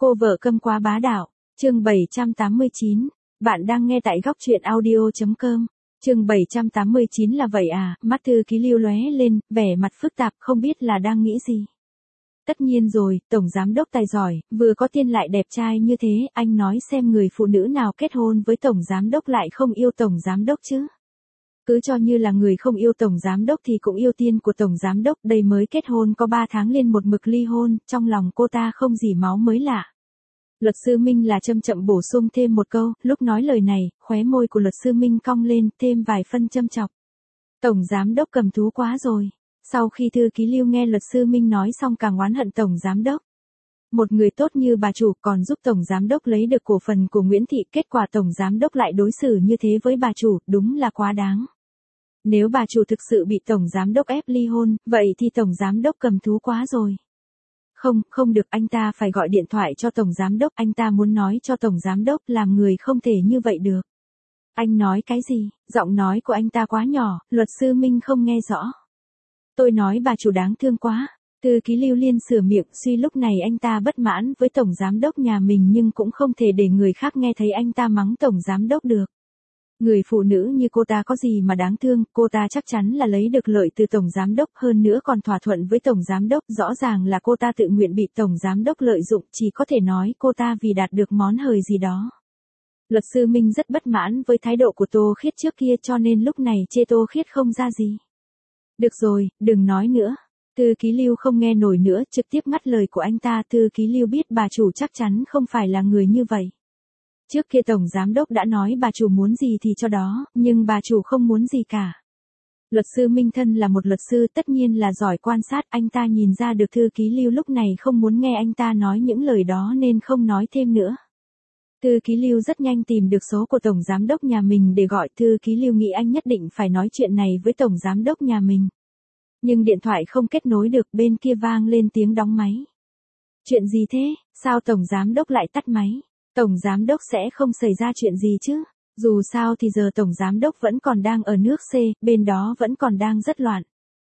Cô vợ câm quá bá đạo, chương 789, bạn đang nghe tại góc truyện audio.com. Chương 789 là vậy à, mắt thư ký Lưu lóe lên, vẻ mặt phức tạp không biết là đang nghĩ gì. Tất nhiên rồi, tổng giám đốc tài giỏi, vừa có tiền lại đẹp trai như thế, anh nói xem người phụ nữ nào kết hôn với tổng giám đốc lại không yêu tổng giám đốc chứ. Cứ cho như là người không yêu tổng giám đốc thì cũng yêu tiền của tổng giám đốc, đây mới kết hôn có 3 tháng liền một mực ly hôn, trong lòng cô ta không gì máu mới lạ. Luật sư Minh là chậm chậm bổ sung thêm một câu, lúc nói lời này, khóe môi của luật sư Minh cong lên, thêm vài phân châm chọc. Tổng giám đốc cầm thú quá rồi. Sau khi thư ký Lưu nghe luật sư Minh nói xong càng oán hận tổng giám đốc. Một người tốt như bà chủ còn giúp tổng giám đốc lấy được cổ phần của Nguyễn Thị, kết quả tổng giám đốc lại đối xử như thế với bà chủ, đúng là quá đáng. Nếu bà chủ thực sự bị tổng giám đốc ép ly hôn, vậy thì tổng giám đốc cầm thú quá rồi. Không được, anh ta phải gọi điện thoại cho tổng giám đốc, anh ta muốn nói cho tổng giám đốc làm người không thể như vậy được. Anh nói cái gì? Giọng nói của anh ta quá nhỏ, luật sư Minh không nghe rõ. Tôi nói bà chủ đáng thương quá. Thư ký Lưu liên sửa miệng, suy lúc này anh ta bất mãn với tổng giám đốc nhà mình nhưng cũng không thể để người khác nghe thấy anh ta mắng tổng giám đốc được. Người phụ nữ như cô ta có gì mà đáng thương, cô ta chắc chắn là lấy được lợi từ tổng giám đốc, hơn nữa còn thỏa thuận với tổng giám đốc, rõ ràng là cô ta tự nguyện bị tổng giám đốc lợi dụng, chỉ có thể nói cô ta vì đạt được món hời gì đó. Luật sư Minh rất bất mãn với thái độ của Tô Khiết trước kia cho nên lúc này chê Tô Khiết không ra gì. Được rồi, đừng nói nữa. Thư ký Lưu không nghe nổi nữa, trực tiếp ngắt lời của anh ta. Thư ký Lưu biết bà chủ chắc chắn không phải là người như vậy. Trước kia tổng giám đốc đã nói bà chủ muốn gì thì cho đó, nhưng bà chủ không muốn gì cả. Luật sư Minh thân là một luật sư tất nhiên là giỏi quan sát, anh ta nhìn ra được thư ký Lưu lúc này không muốn nghe anh ta nói những lời đó nên không nói thêm nữa. Thư ký Lưu rất nhanh tìm được số của tổng giám đốc nhà mình để gọi. Thư ký Lưu nghĩ anh nhất định phải nói chuyện này với tổng giám đốc nhà mình. Nhưng điện thoại không kết nối được, bên kia vang lên tiếng đóng máy. Chuyện gì thế, sao tổng giám đốc lại tắt máy? Tổng giám đốc sẽ không xảy ra chuyện gì chứ? Dù sao thì giờ tổng giám đốc vẫn còn đang ở nước C, bên đó vẫn còn đang rất loạn.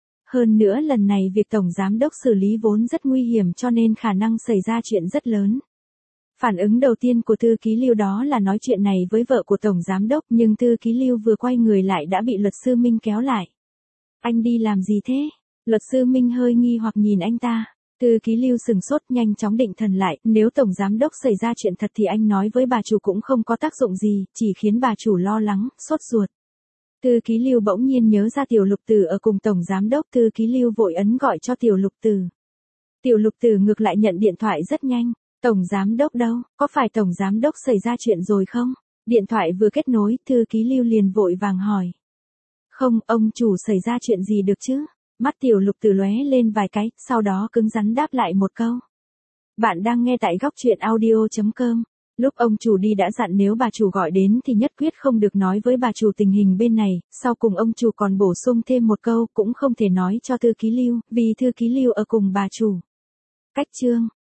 Hơn nữa lần này việc tổng giám đốc xử lý vốn rất nguy hiểm cho nên khả năng xảy ra chuyện rất lớn. Phản ứng đầu tiên của thư ký Lưu đó là nói chuyện này với vợ của tổng giám đốc, nhưng thư ký Lưu vừa quay người lại đã bị luật sư Minh kéo lại. Anh đi làm gì thế? Luật sư Minh hơi nghi hoặc nhìn anh ta. Thư ký Lưu sừng sốt, nhanh chóng định thần lại, nếu tổng giám đốc xảy ra chuyện thật thì anh nói với bà chủ cũng không có tác dụng gì, chỉ khiến bà chủ lo lắng, sốt ruột. Thư ký Lưu bỗng nhiên nhớ ra Tiểu Lục Tử ở cùng tổng giám đốc, thư ký Lưu vội ấn gọi cho Tiểu Lục Tử. Tiểu Lục Tử ngược lại nhận điện thoại rất nhanh. Tổng giám đốc đâu, có phải tổng giám đốc xảy ra chuyện rồi không? Điện thoại vừa kết nối, thư ký Lưu liền vội vàng hỏi. Không, ông chủ xảy ra chuyện gì được chứ? Mắt Tiểu Lục Tử lóe lên vài cái, sau đó cứng rắn đáp lại một câu. Bạn đang nghe tại góc truyện audio.com. Lúc ông chủ đi đã dặn nếu bà chủ gọi đến thì nhất quyết không được nói với bà chủ tình hình bên này, sau cùng ông chủ còn bổ sung thêm một câu cũng không thể nói cho thư ký Lưu, vì thư ký Lưu ở cùng bà chủ. Cách chương.